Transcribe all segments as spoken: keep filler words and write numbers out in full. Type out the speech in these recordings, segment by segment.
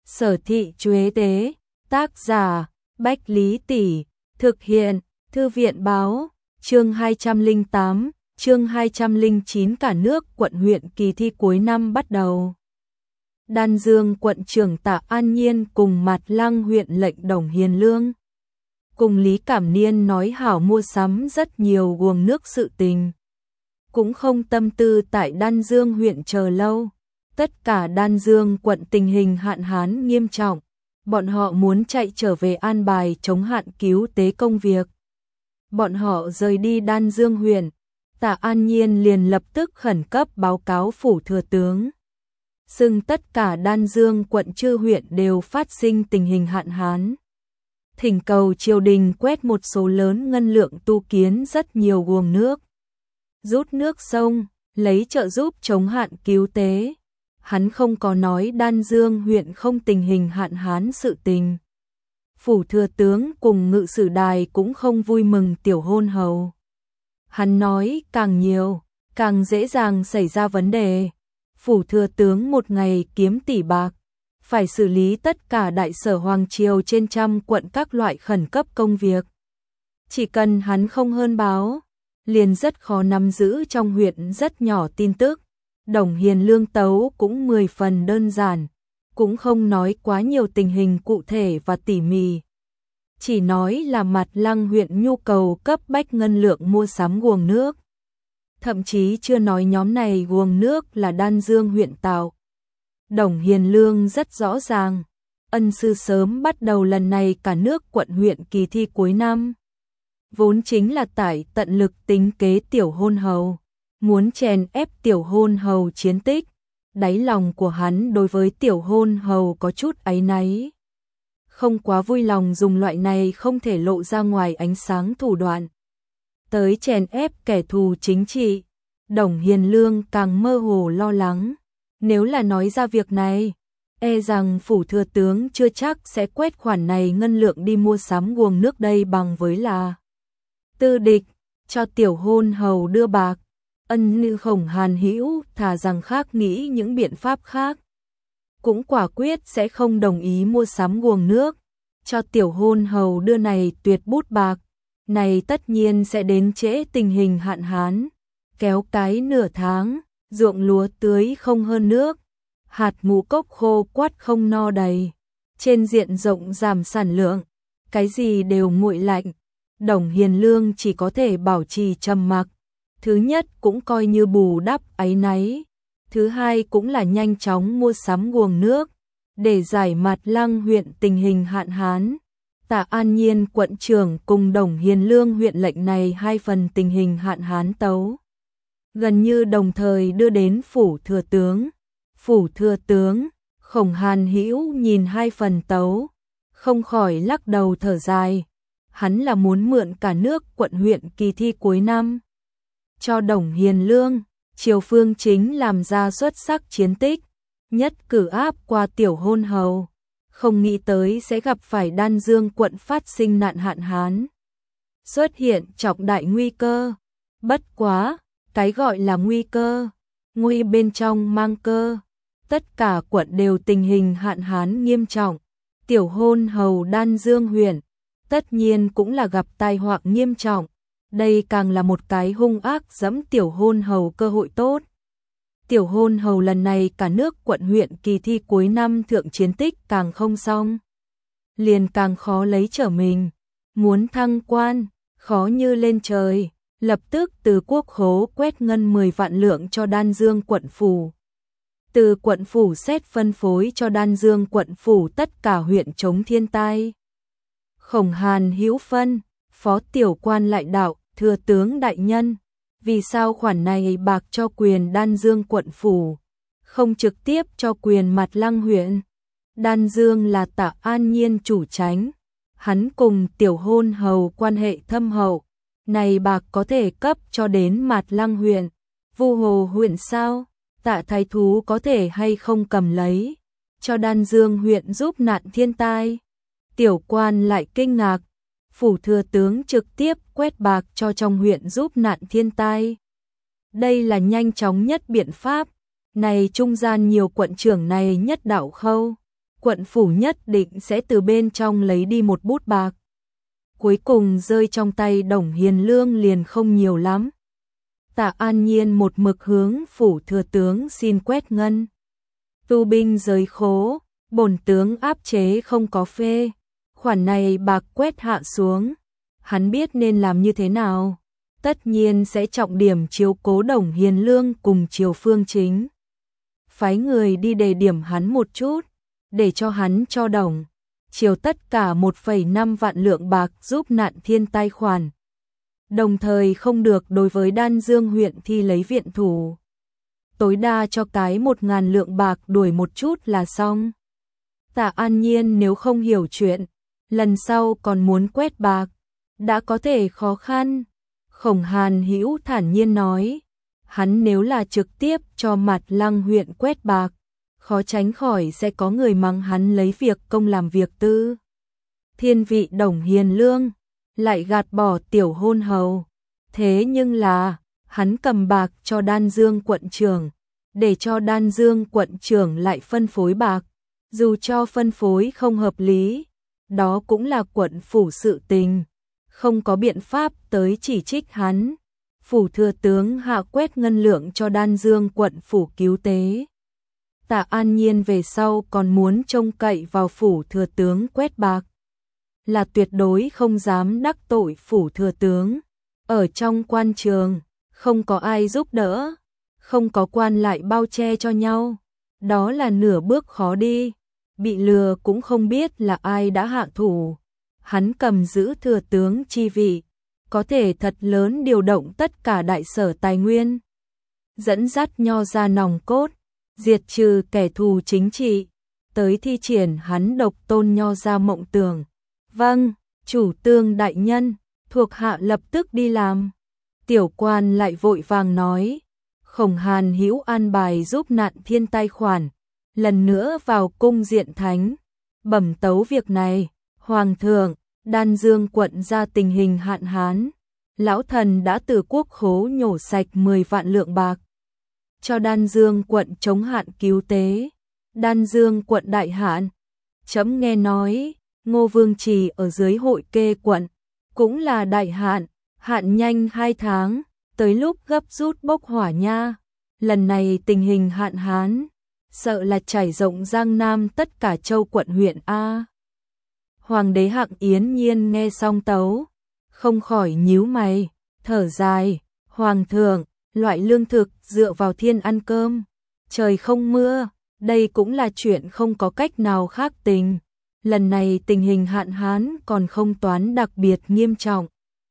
Sở thị Chuế Tế, tác giả, Bách Lý Tỷ, thực hiện, Thư viện Báo, chương hai trăm lẻ tám, chương hai trăm lẻ chín cả nước quận huyện kỳ thi cuối năm bắt đầu. Đan Dương quận trưởng Tạ An Nhiên cùng Mạt Lăng huyện lệnh Đồng Hiền Lương. Cùng Lý Cảm Niên nói hảo mua sắm rất nhiều guồng nước sự tình. Cũng không tâm tư tại Đan Dương huyện chờ lâu. Tất cả Đan Dương quận tình hình hạn hán nghiêm trọng. Bọn họ muốn chạy trở về an bài chống hạn cứu tế công việc. Bọn họ rời đi Đan Dương huyện. Tạ An Nhiên liền lập tức khẩn cấp báo cáo phủ thừa tướng. Xưng tất cả Đan Dương quận chư huyện đều phát sinh tình hình hạn hán. Thỉnh cầu triều đình quét một số lớn ngân lượng tu kiến rất nhiều guồng nước. Rút nước sông, lấy trợ giúp chống hạn cứu tế. Hắn không có nói Đan Dương huyện không tình hình hạn hán sự tình. Phủ thừa tướng cùng ngự sử đài cũng không vui mừng tiểu hôn hầu. Hắn nói càng nhiều, càng dễ dàng xảy ra vấn đề. Phủ thừa tướng một ngày kiếm tỷ bạc, phải xử lý tất cả đại sở hoàng triều trên trăm quận các loại khẩn cấp công việc. Chỉ cần hắn không hơn báo, liền rất khó nắm giữ trong huyện rất nhỏ tin tức. Đồng Hiền Lương tấu cũng mười phần đơn giản, cũng không nói quá nhiều tình hình cụ thể và tỉ mỉ. Chỉ nói là Mạt Lăng huyện nhu cầu cấp bách ngân lượng mua sắm guồng nước. Thậm chí chưa nói nhóm này guồng nước là Đan Dương huyện tạo. Đồng Hiền Lương rất rõ ràng, ân sư sớm bắt đầu lần này cả nước quận huyện kỳ thi cuối năm. Vốn chính là tải tận lực tính kế tiểu hôn hầu, muốn chèn ép tiểu hôn hầu chiến tích. Đáy lòng của hắn đối với tiểu hôn hầu có chút áy náy. Không quá vui lòng dùng loại này không thể lộ ra ngoài ánh sáng thủ đoạn. Tới chèn ép kẻ thù chính trị, Đồng Hiền Lương càng mơ hồ lo lắng. Nếu là nói ra việc này, e rằng phủ thừa tướng chưa chắc sẽ quét khoản này ngân lượng đi mua sắm guồng nước đây bằng với là tư địch, cho tiểu hôn hầu đưa bạc. Ân Nữ Khổng Hàn Hữu thà rằng khác nghĩ những biện pháp khác, cũng quả quyết sẽ không đồng ý mua sắm guồng nước, cho tiểu hôn hầu đưa này tuyệt bút bạc. Này tất nhiên sẽ đến trễ tình hình hạn hán, kéo cái nửa tháng, ruộng lúa tưới không hơn nước, hạt ngũ cốc khô quắt không no đầy, trên diện rộng giảm sản lượng, cái gì đều nguội lạnh. Đồng Hiền Lương chỉ có thể bảo trì trầm mặc. Thứ nhất cũng coi như bù đắp áy náy, thứ hai cũng là nhanh chóng mua sắm guồng nước, để giải Mạt Lăng huyện tình hình hạn hán. Tạ An Nhiên quận trưởng cùng Đồng Hiền Lương huyện lệnh này hai phần tình hình hạn hán tấu, gần như đồng thời đưa đến phủ thừa tướng. Phủ thừa tướng Khổng Hàn Hữu nhìn hai phần tấu, không khỏi lắc đầu thở dài. Hắn là muốn mượn cả nước quận huyện kỳ thi cuối năm, cho Đồng Hiền Lương, triều phương chính làm ra xuất sắc chiến tích, nhất cử áp qua tiểu hôn hầu. Không nghĩ tới sẽ gặp phải Đan Dương quận phát sinh nạn hạn hán, xuất hiện trọng đại nguy cơ. Bất quá, cái gọi là nguy cơ, nguy bên trong mang cơ. Tất cả quận đều tình hình hạn hán nghiêm trọng. Tiểu hôn hầu Đan Dương huyện, tất nhiên cũng là gặp tai họa nghiêm trọng. Đây càng là một cái hung ác giẫm tiểu hôn hầu cơ hội tốt. Tiểu hôn hầu lần này cả nước quận huyện kỳ thi cuối năm thượng chiến tích càng không xong, liền càng khó lấy trở mình. Muốn thăng quan, khó như lên trời. Lập tức từ quốc khố quét ngân mười vạn lượng cho Đan Dương quận phủ. Từ quận phủ xét phân phối cho Đan Dương quận phủ tất cả huyện chống thiên tai. Khổng Hàn Hữu phân, phó tiểu quan lại đạo, thừa tướng đại nhân, vì sao khoản này bạc cho quyền Đan Dương quận phủ, không trực tiếp cho quyền Mạt Lăng huyện? Đan Dương là Tạ An Nhiên chủ tránh, hắn cùng tiểu hôn hầu quan hệ thâm hậu, này bạc có thể cấp cho đến Mạt Lăng huyện. Vu Hồ huyện sao? Tạ thái thú có thể hay không cầm lấy, cho Đan Dương huyện giúp nạn thiên tai? Tiểu quan lại kinh ngạc. Phủ thừa tướng trực tiếp quét bạc cho trong huyện giúp nạn thiên tai. Đây là nhanh chóng nhất biện pháp. Này trung gian nhiều quận trưởng này nhất đạo khâu, quận phủ nhất định sẽ từ bên trong lấy đi một bút bạc. Cuối cùng rơi trong tay Đồng Hiền Lương liền không nhiều lắm. Tạ An Nhiên một mực hướng phủ thừa tướng xin quét ngân. Tu binh giới khố, bổn tướng áp chế không có phê. Khoản này bạc quét hạ xuống, hắn biết nên làm như thế nào. Tất nhiên sẽ trọng điểm chiếu cố Đồng Hiền Lương cùng Triều Phương Chính. Phái người đi đề điểm hắn một chút, để cho hắn cho Đồng Triều tất cả một phẩy năm vạn lượng bạc giúp nạn thiên tai khoản. Đồng thời không được đối với Đan Dương huyện thi lấy viện thủ. Tối đa cho cái một ngàn lượng bạc đuổi một chút là xong. Tạ An Nhiên nếu không hiểu chuyện, lần sau còn muốn quét bạc, đã có thể khó khăn. Khổng Hàn Hữu thản nhiên nói, hắn nếu là trực tiếp cho Mặt Lăng huyện quét bạc, khó tránh khỏi sẽ có người mắng hắn lấy việc công làm việc tư. Thiên vị Đồng Hiền Lương lại gạt bỏ tiểu hôn hầu. Thế nhưng là, hắn cầm bạc cho Đan Dương quận trưởng, để cho Đan Dương quận trưởng lại phân phối bạc, dù cho phân phối không hợp lý, đó cũng là quận phủ sự tình, không có biện pháp tới chỉ trích hắn. Phủ thừa tướng hạ quét ngân lượng cho Đan Dương quận phủ cứu tế. Tạ An Nhiên về sau còn muốn trông cậy vào phủ thừa tướng quét bạc, là tuyệt đối không dám đắc tội phủ thừa tướng. Ở trong quan trường, không có ai giúp đỡ, không có quan lại bao che cho nhau, đó là nửa bước khó đi. Bị lừa cũng không biết là ai đã hạ thủ. Hắn cầm giữ thừa tướng chi vị, có thể thật lớn điều động tất cả đại sở tài nguyên, dẫn dắt nho ra nòng cốt, diệt trừ kẻ thù chính trị, tới thi triển hắn độc tôn nho ra mộng tưởng. Vâng, chủ tương đại nhân, thuộc hạ lập tức đi làm. Tiểu quan lại vội vàng nói. Khổng Hàn Hữu an bài giúp nạn thiên tai khoản, lần nữa vào cung diện thánh, bẩm tấu việc này. Hoàng thượng, Đan Dương quận ra tình hình hạn hán, lão thần đã từ quốc khố nhổ sạch mười vạn lượng bạc, cho Đan Dương quận chống hạn cứu tế. Đan Dương quận đại hạn, chấm nghe nói, Ngô Vương Trì ở dưới hội kê quận, cũng là đại hạn, hạn nhanh hai tháng, tới lúc gấp rút bốc hỏa nha. Lần này tình hình hạn hán, sợ là trải rộng Giang Nam tất cả châu quận huyện A. Hoàng đế Hạng Yến Nhiên nghe xong tấu, không khỏi nhíu mày, thở dài. Hoàng thượng, loại lương thực dựa vào thiên ăn cơm, trời không mưa, đây cũng là chuyện không có cách nào khác tình. Lần này tình hình hạn hán còn không toán đặc biệt nghiêm trọng,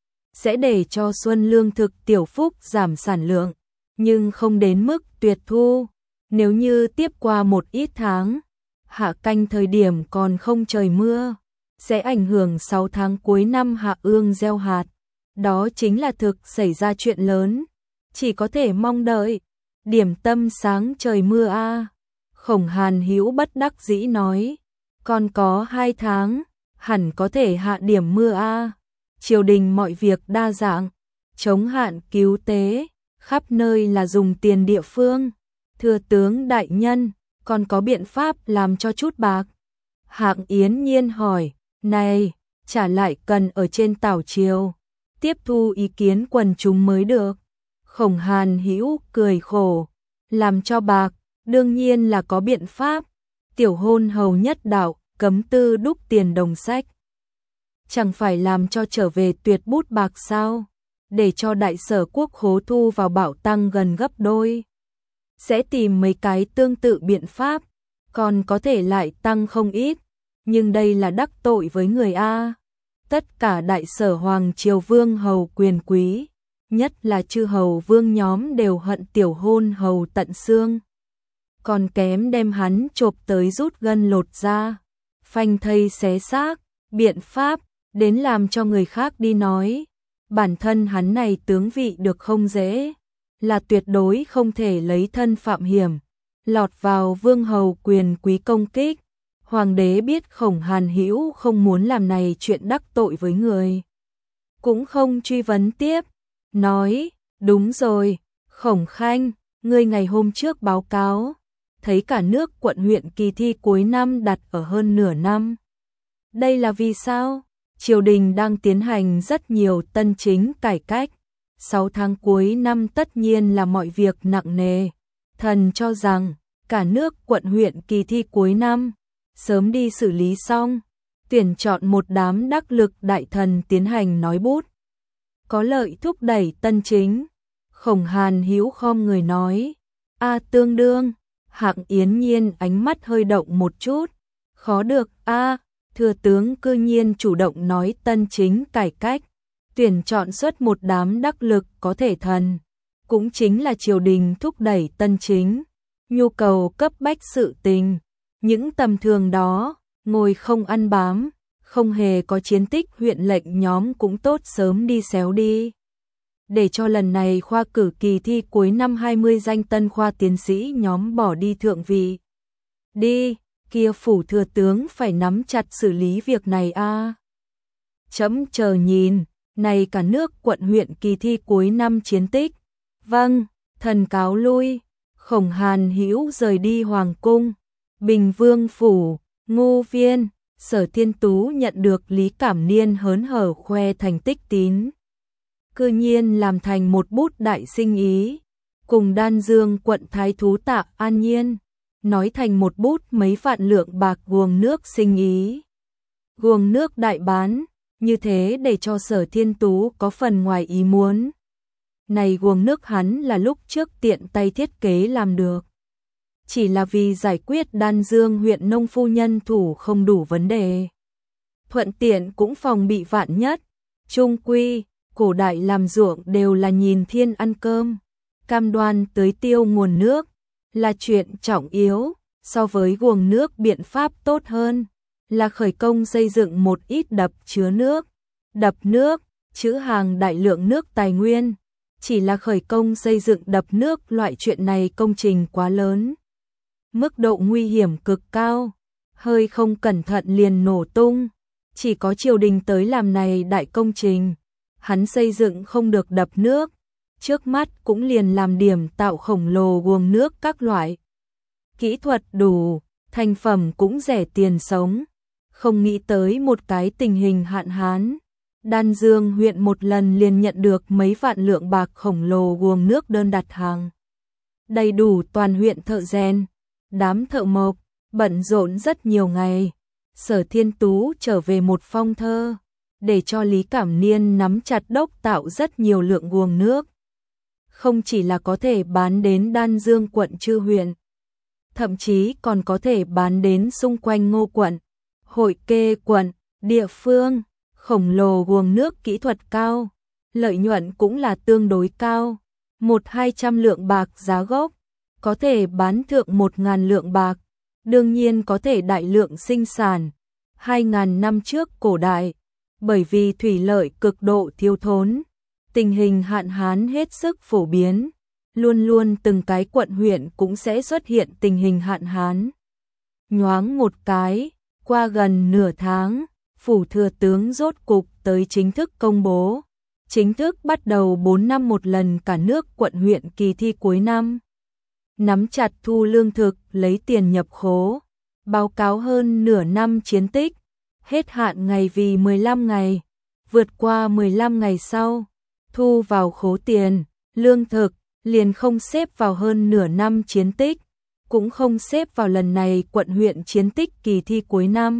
sẽ để cho xuân lương thực tiểu phúc giảm sản lượng, nhưng không đến mức tuyệt thu. Nếu như tiếp qua một ít tháng, hạ canh thời điểm còn không trời mưa, sẽ ảnh hưởng sáu tháng cuối năm hạ ương gieo hạt. Đó chính là thực xảy ra chuyện lớn, chỉ có thể mong đợi điểm tâm sáng trời mưa a. Khổng Hàn Hữu bất đắc dĩ nói, còn có hai tháng, hẳn có thể hạ điểm mưa a. Triều đình mọi việc đa dạng, chống hạn cứu tế, khắp nơi là dùng tiền địa phương. Thừa tướng đại nhân, còn có biện pháp làm cho chút bạc? Hạng Yến Nhiên hỏi, này, trả lại cần ở trên tảo triều, tiếp thu ý kiến quần chúng mới được. Khổng Hàn Hữu cười khổ, làm cho bạc, đương nhiên là có biện pháp. Tiểu hôn hầu nhất đạo, cấm tư đúc tiền đồng sách. Chẳng phải làm cho trở về tuyệt bút bạc sao? Để cho đại sở quốc khố thu vào bảo tăng gần gấp đôi. Sẽ tìm mấy cái tương tự biện pháp, còn có thể lại tăng không ít. Nhưng đây là đắc tội với người A. Tất cả đại sở hoàng triều vương hầu quyền quý, nhất là chư hầu vương nhóm đều hận tiểu hôn hầu tận xương. Còn kém đem hắn chộp tới rút gân lột da, phanh thây xé xác, biện pháp, đến làm cho người khác đi nói. Bản thân hắn này tướng vị được không dễ, là tuyệt đối không thể lấy thân phạm hiểm, lọt vào vương hầu quyền quý công kích. Hoàng đế biết Khổng Hàn Hữu không muốn làm này chuyện đắc tội với người, cũng không truy vấn tiếp, nói, đúng rồi, Khổng Khanh, ngươi ngày hôm trước báo cáo, thấy cả nước quận huyện kỳ thi cuối năm đặt ở hơn nửa năm. Đây là vì sao? Triều đình đang tiến hành rất nhiều tân chính cải cách. Sáu tháng cuối năm tất nhiên là mọi việc nặng nề. Thần cho rằng cả nước quận huyện kỳ thi cuối năm sớm đi xử lý xong, tuyển chọn một đám đắc lực đại thần tiến hành nói bút. Có lợi thúc đẩy tân chính. Khổng Hàn hữu khom người nói, a tương đương. Hạng Yến Nhiên ánh mắt hơi động một chút, khó được a, thừa tướng cư nhiên chủ động nói tân chính cải cách, tuyển chọn xuất một đám đắc lực có thể thần, cũng chính là triều đình thúc đẩy tân chính, nhu cầu cấp bách sự tình, những tầm thường đó, ngồi không ăn bám, không hề có chiến tích huyện lệnh nhóm cũng tốt sớm đi xéo đi. Để cho lần này khoa cử kỳ thi cuối năm hai mươi danh tân khoa tiến sĩ nhóm bỏ đi thượng vị. Đi, kia phủ thừa tướng phải nắm chặt xử lý việc này a. À. Chấm chờ nhìn, này cả nước quận huyện kỳ thi cuối năm chiến tích. Vâng, thần cáo lui. Khổng Hàn hữu rời đi hoàng cung, Bình Vương phủ, Ngô Viên, Sở Thiên Tú nhận được Lý Cảm Niên hớn hở khoe thành tích tín. Cư nhiên làm thành một bút đại sinh ý, cùng Đan Dương quận thái thú Tạ An Nhiên, nói thành một bút mấy vạn lượng bạc guồng nước sinh ý. Guồng nước đại bán, như thế để cho Sở Thiên Tú có phần ngoài ý muốn. Này guồng nước hắn là lúc trước tiện tay thiết kế làm được. Chỉ là vì giải quyết Đan Dương huyện nông phu nhân thủ không đủ vấn đề. Thuận tiện cũng phòng bị vạn nhất, trung quy. Cổ đại làm ruộng đều là nhìn thiên ăn cơm, cam đoan tưới tiêu nguồn nước, là chuyện trọng yếu, so với guồng nước biện pháp tốt hơn, là khởi công xây dựng một ít đập chứa nước, đập nước, trữ hàng đại lượng nước tài nguyên, chỉ là khởi công xây dựng đập nước loại chuyện này công trình quá lớn. Mức độ nguy hiểm cực cao, hơi không cẩn thận liền nổ tung, chỉ có triều đình tới làm này đại công trình. Hắn xây dựng không được đập nước, trước mắt cũng liền làm điểm tạo khổng lồ guồng nước các loại. Kỹ thuật đủ, thành phẩm cũng rẻ tiền sống, không nghĩ tới một cái tình hình hạn hán. Đan Dương huyện một lần liền nhận được mấy vạn lượng bạc khổng lồ guồng nước đơn đặt hàng. Đầy đủ toàn huyện thợ rèn, đám thợ mộc, bận rộn rất nhiều ngày. Sở Thiên Tú trở về một phong thơ, để cho Lý Cảm Niên nắm chặt đốc tạo rất nhiều lượng guồng nước. Không chỉ là có thể bán đến Đan Dương quận Chư huyện, thậm chí còn có thể bán đến xung quanh Ngô quận, Hội Kê quận, địa phương, khổng lồ guồng nước kỹ thuật cao, lợi nhuận cũng là tương đối cao, một hai trăm lượng bạc giá gốc, có thể bán thượng một ngàn lượng bạc, đương nhiên có thể đại lượng sinh sản, hai ngàn năm trước cổ đại. Bởi vì thủy lợi cực độ thiếu thốn, tình hình hạn hán hết sức phổ biến, luôn luôn từng cái quận huyện cũng sẽ xuất hiện tình hình hạn hán. Nhoáng một cái, qua gần nửa tháng, phủ thừa tướng rốt cục tới chính thức công bố, chính thức bắt đầu bốn năm một lần cả nước quận huyện kỳ thi cuối năm. Nắm chặt thu lương thực, lấy tiền nhập khố, báo cáo hơn nửa năm chiến tích. Hết hạn ngày vì mười lăm ngày, vượt qua mười lăm ngày sau, thu vào khố tiền, lương thực, liền không xếp vào hơn nửa năm chiến tích, cũng không xếp vào lần này quận huyện chiến tích kỳ thi cuối năm.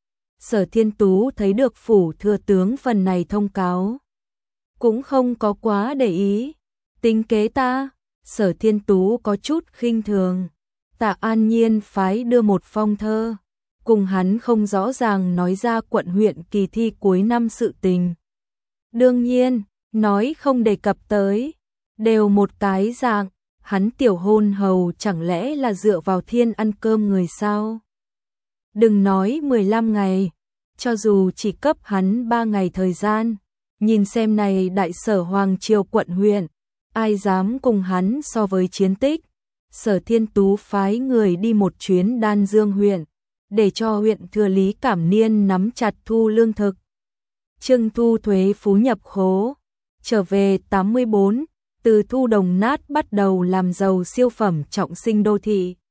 Sở Thiên Tú thấy được phủ thừa tướng phần này thông cáo, cũng không có quá để ý, tính kế ta, Sở Thiên Tú có chút khinh thường, Tạ An Nhiên phái đưa một phong thơ. Cùng hắn không rõ ràng nói ra quận huyện kỳ thi cuối năm sự tình. Đương nhiên, nói không đề cập tới, đều một cái dạng, hắn tiểu hôn hầu chẳng lẽ là dựa vào thiên ăn cơm người sao? Đừng nói mười lăm ngày, cho dù chỉ cấp hắn ba ngày thời gian, nhìn xem này đại sở Hoàng Triều quận huyện, ai dám cùng hắn so với chiến tích. Sở Thiên Tú phái người đi một chuyến Đan Dương huyện, để cho huyện thừa Lý Cảm Niên nắm chặt thu lương thực, trưng thu thuế phú nhập khố, trở về tám mươi bốn, từ thu đồng nát bắt đầu làm giàu siêu phẩm trọng sinh đô thị.